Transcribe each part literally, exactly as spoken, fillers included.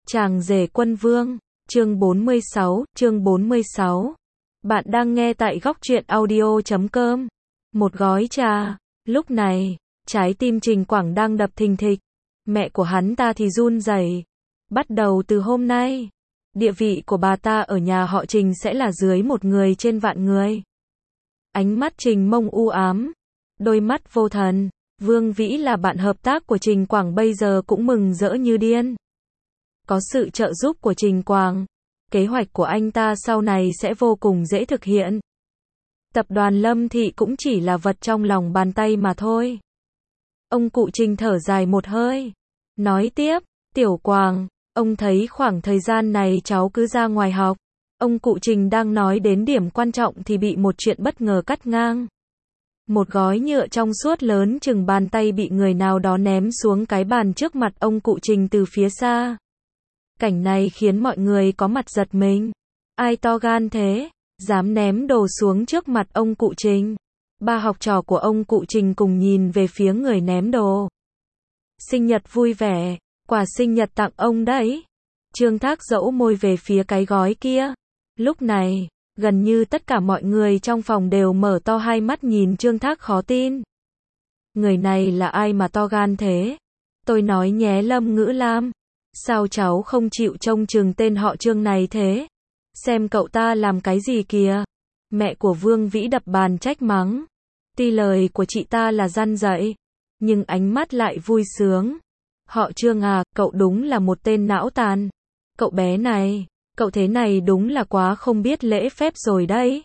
Chàng rể quân vương, chương bốn mươi sáu, chương bốn mươi sáu. Bạn đang nghe tại góc truyện audio chấm com. Một gói trà. Lúc này, trái tim Trình Quảng đang đập thình thịch. Mẹ của hắn ta thì run rẩy. Bắt đầu từ hôm nay, địa vị của bà ta ở nhà họ Trình sẽ là dưới một người trên vạn người. Ánh mắt Trình Mông u ám, đôi mắt vô thần. Vương Vĩ là bạn hợp tác của Trình Quảng bây giờ cũng mừng rỡ như điên. Có sự trợ giúp của Trình Quảng, kế hoạch của anh ta sau này sẽ vô cùng dễ thực hiện. Tập đoàn Lâm Thị cũng chỉ là vật trong lòng bàn tay mà thôi. Ông cụ Trình thở dài một hơi, nói tiếp, Tiểu Quảng, ông thấy khoảng thời gian này cháu cứ ra ngoài học. Ông cụ Trình đang nói đến điểm quan trọng thì bị một chuyện bất ngờ cắt ngang. Một gói nhựa trong suốt lớn chừng bàn tay bị người nào đó ném xuống cái bàn trước mặt ông cụ Trình từ phía xa. Cảnh này khiến mọi người có mặt giật mình. Ai to gan thế, dám ném đồ xuống trước mặt ông cụ Trình. Ba học trò của ông cụ Trình cùng nhìn về phía người ném đồ. Sinh nhật vui vẻ, quà sinh nhật tặng ông đấy. Trương Thác dẫu môi về phía cái gói kia. Lúc này, gần như tất cả mọi người trong phòng đều mở to hai mắt nhìn Trương Thác khó tin. Người này là ai mà to gan thế? Tôi nói nhé Lâm Ngữ Lam. Sao cháu không chịu trông chừng tên họ Trương này thế? Xem cậu ta làm cái gì kìa? Mẹ của Vương Vĩ đập bàn trách mắng. Tuy lời của chị ta là răn dạy, nhưng ánh mắt lại vui sướng. Họ Trương à, cậu đúng là một tên não tàn. Cậu bé này, cậu thế này đúng là quá không biết lễ phép rồi đấy.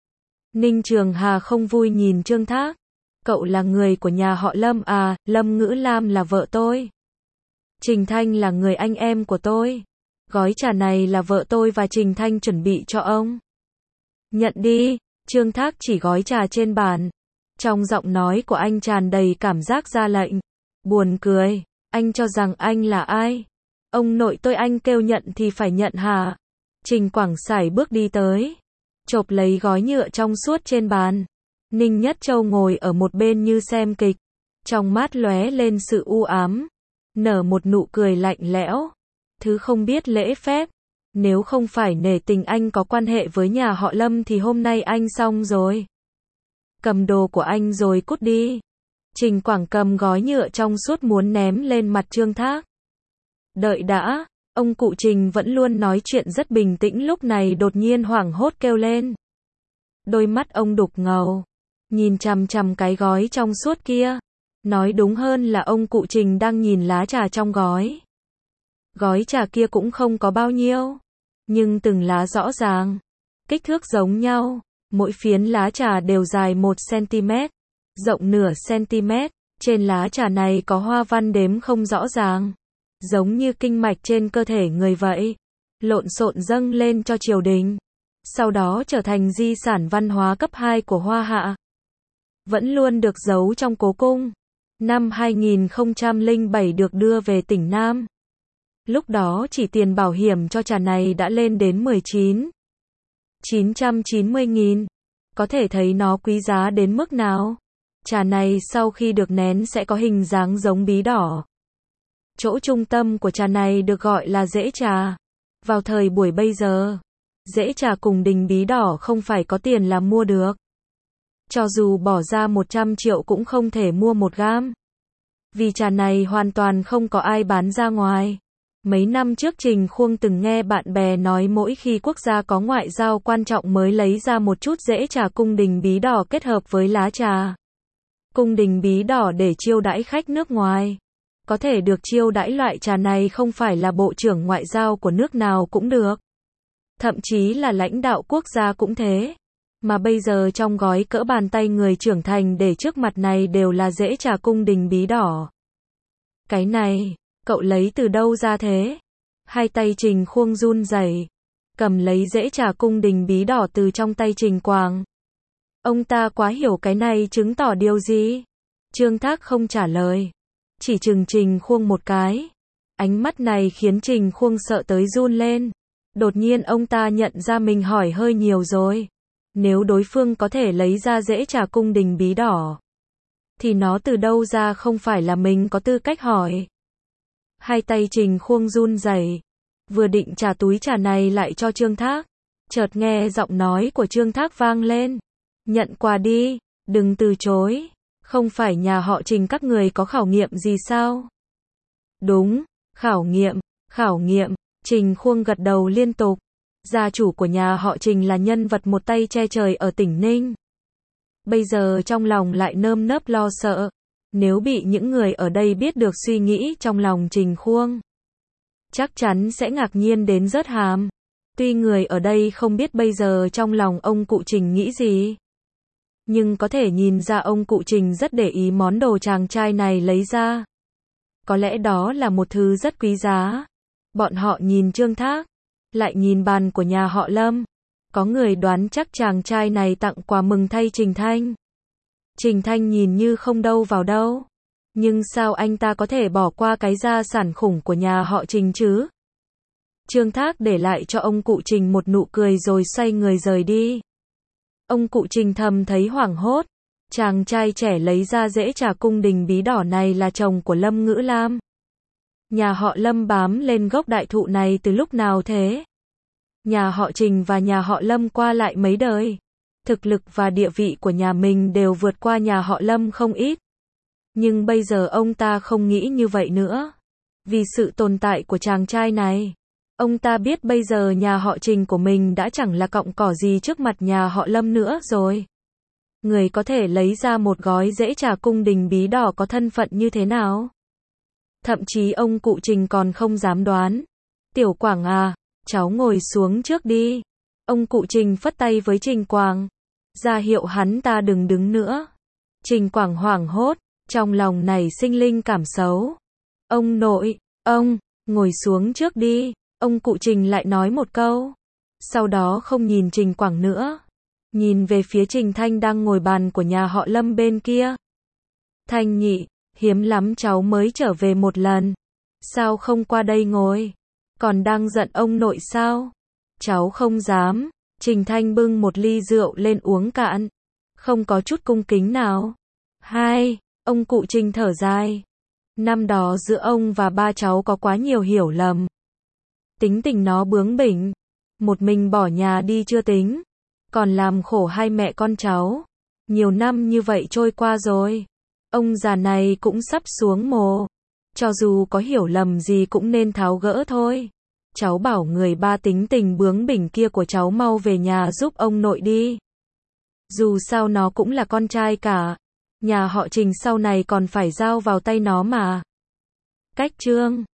Ninh Trường Hà không vui nhìn Trương Thác. Cậu là người của nhà họ Lâm à, Lâm Ngữ Lam là vợ tôi. Trình Thanh là người anh em của tôi. Gói trà này là vợ tôi và Trình Thanh chuẩn bị cho ông. Nhận đi. Trương Thác chỉ gói trà trên bàn. Trong giọng nói của anh tràn đầy cảm giác ra lệnh. Buồn cười. Anh cho rằng anh là ai? Ông nội tôi anh kêu nhận thì phải nhận hả? Trình Quảng sải bước đi tới, chộp lấy gói nhựa trong suốt trên bàn. Ninh Nhất Châu ngồi ở một bên như xem kịch. Trong mắt lóe lên sự u ám. Nở một nụ cười lạnh lẽo. Thứ không biết lễ phép. Nếu không phải nể tình anh có quan hệ với nhà họ Lâm thì hôm nay anh xong rồi. Cầm đồ của anh rồi cút đi. Trình Quảng cầm gói nhựa trong suốt muốn ném lên mặt Trương Thác. Đợi đã, ông cụ Trình vẫn luôn nói chuyện rất bình tĩnh lúc này đột nhiên hoảng hốt kêu lên. Đôi mắt ông đục ngầu, nhìn chằm chằm cái gói trong suốt kia. Nói đúng hơn là ông cụ Trình đang nhìn lá trà trong gói. Gói trà kia cũng không có bao nhiêu, nhưng từng lá rõ ràng, kích thước giống nhau, mỗi phiến lá trà đều dài một xăng-ti-mét, rộng nửa xăng-ti-mét, trên lá trà này có hoa văn đếm không rõ ràng, giống như kinh mạch trên cơ thể người vậy, lộn xộn dâng lên cho triều đình, sau đó trở thành di sản văn hóa cấp hai của Hoa Hạ. Vẫn luôn được giấu trong cố cung. Năm hai nghìn không trăm lẻ bảy được đưa về tỉnh Nam. Lúc đó chỉ tiền bảo hiểm cho trà này đã lên đến mười chín nghìn chín trăm chín mươi nghìn. Có thể thấy nó quý giá đến mức nào. Trà này sau khi được nén sẽ có hình dáng giống bí đỏ. Chỗ trung tâm của trà này được gọi là rễ trà. Vào thời buổi bây giờ, rễ trà cùng đình bí đỏ không phải có tiền là mua được. Cho dù bỏ ra một trăm triệu cũng không thể mua một gam. Vì trà này hoàn toàn không có ai bán ra ngoài. Mấy năm trước Trình Khuông từng nghe bạn bè nói mỗi khi quốc gia có ngoại giao quan trọng mới lấy ra một chút rễ trà cung đình bí đỏ kết hợp với lá trà. Cung đình bí đỏ để chiêu đãi khách nước ngoài. Có thể được chiêu đãi loại trà này không phải là bộ trưởng ngoại giao của nước nào cũng được. Thậm chí là lãnh đạo quốc gia cũng thế. Mà bây giờ trong gói cỡ bàn tay người trưởng thành để trước mặt này đều là rễ trà cung đình bí đỏ. Cái này, cậu lấy từ đâu ra thế? Hai tay Trình Khuông run rẩy, cầm lấy rễ trà cung đình bí đỏ từ trong tay Trình Quảng. Ông ta quá hiểu cái này chứng tỏ điều gì? Trương Thác không trả lời, chỉ trừng Trình Khuông một cái. Ánh mắt này khiến Trình Khuông sợ tới run lên. Đột nhiên ông ta nhận ra mình hỏi hơi nhiều rồi. Nếu đối phương có thể lấy ra rễ trà cung đình bí đỏ, thì nó từ đâu ra không phải là mình có tư cách hỏi. Hai tay Trình Khuông run rẩy, vừa định trả túi trà này lại cho Trương Thác, chợt nghe giọng nói của Trương Thác vang lên. Nhận quà đi, đừng từ chối. Không phải nhà họ Trình các người có khảo nghiệm gì sao? Đúng, khảo nghiệm, khảo nghiệm. Trình Khuông gật đầu liên tục. Gia chủ của nhà họ Trình là nhân vật một tay che trời ở tỉnh Ninh. Bây giờ trong lòng lại nơm nớp lo sợ. Nếu bị những người ở đây biết được suy nghĩ trong lòng Trình Khuông, chắc chắn sẽ ngạc nhiên đến rớt hàm. Tuy người ở đây không biết bây giờ trong lòng ông cụ Trình nghĩ gì, nhưng có thể nhìn ra ông cụ Trình rất để ý món đồ chàng trai này lấy ra. Có lẽ đó là một thứ rất quý giá. Bọn họ nhìn Trương Thác, lại nhìn bàn của nhà họ Lâm. Có người đoán chắc chàng trai này tặng quà mừng thay Trình Thanh. Trình Thanh nhìn như không đâu vào đâu. Nhưng sao anh ta có thể bỏ qua cái gia sản khủng của nhà họ Trình chứ? Trương Thác để lại cho ông cụ Trình một nụ cười rồi xoay người rời đi. Ông cụ Trình thầm thấy hoảng hốt. Chàng trai trẻ lấy ra rễ trà cung đình bí đỏ này là chồng của Lâm Ngữ Lam. Nhà họ Lâm bám lên gốc đại thụ này từ lúc nào thế? Nhà họ Trình và nhà họ Lâm qua lại mấy đời. Thực lực và địa vị của nhà mình đều vượt qua nhà họ Lâm không ít. Nhưng bây giờ ông ta không nghĩ như vậy nữa. Vì sự tồn tại của chàng trai này, ông ta biết bây giờ nhà họ Trình của mình đã chẳng là cọng cỏ gì trước mặt nhà họ Lâm nữa rồi. Người có thể lấy ra một gói rễ trà cung đình bí đỏ có thân phận như thế nào? Thậm chí ông cụ Trình còn không dám đoán. Tiểu Quảng à, cháu ngồi xuống trước đi. Ông cụ Trình phất tay với Trình Quảng, ra hiệu hắn ta đừng đứng nữa. Trình Quảng hoảng hốt, trong lòng nảy sinh linh cảm xấu. Ông nội, ông, ngồi xuống trước đi. Ông cụ Trình lại nói một câu. Sau đó không nhìn Trình Quảng nữa. Nhìn về phía Trình Thanh đang ngồi bàn của nhà họ Lâm bên kia. Thanh nhị, hiếm lắm cháu mới trở về một lần. Sao không qua đây ngồi? Còn đang giận ông nội sao? Cháu không dám. Trình Thanh bưng một ly rượu lên uống cạn. Không có chút cung kính nào. Hai, ông cụ Trình thở dài. Năm đó giữa ông và ba cháu có quá nhiều hiểu lầm. Tính tình nó bướng bỉnh. Một mình bỏ nhà đi chưa tính. Còn làm khổ hai mẹ con cháu. Nhiều năm như vậy trôi qua rồi. Ông già này cũng sắp xuống mồ. Cho dù có hiểu lầm gì cũng nên tháo gỡ thôi. Cháu bảo người ba tính tình bướng bỉnh kia của cháu mau về nhà giúp ông nội đi. Dù sao nó cũng là con trai cả. Nhà họ Trình sau này còn phải giao vào tay nó mà. Cách chương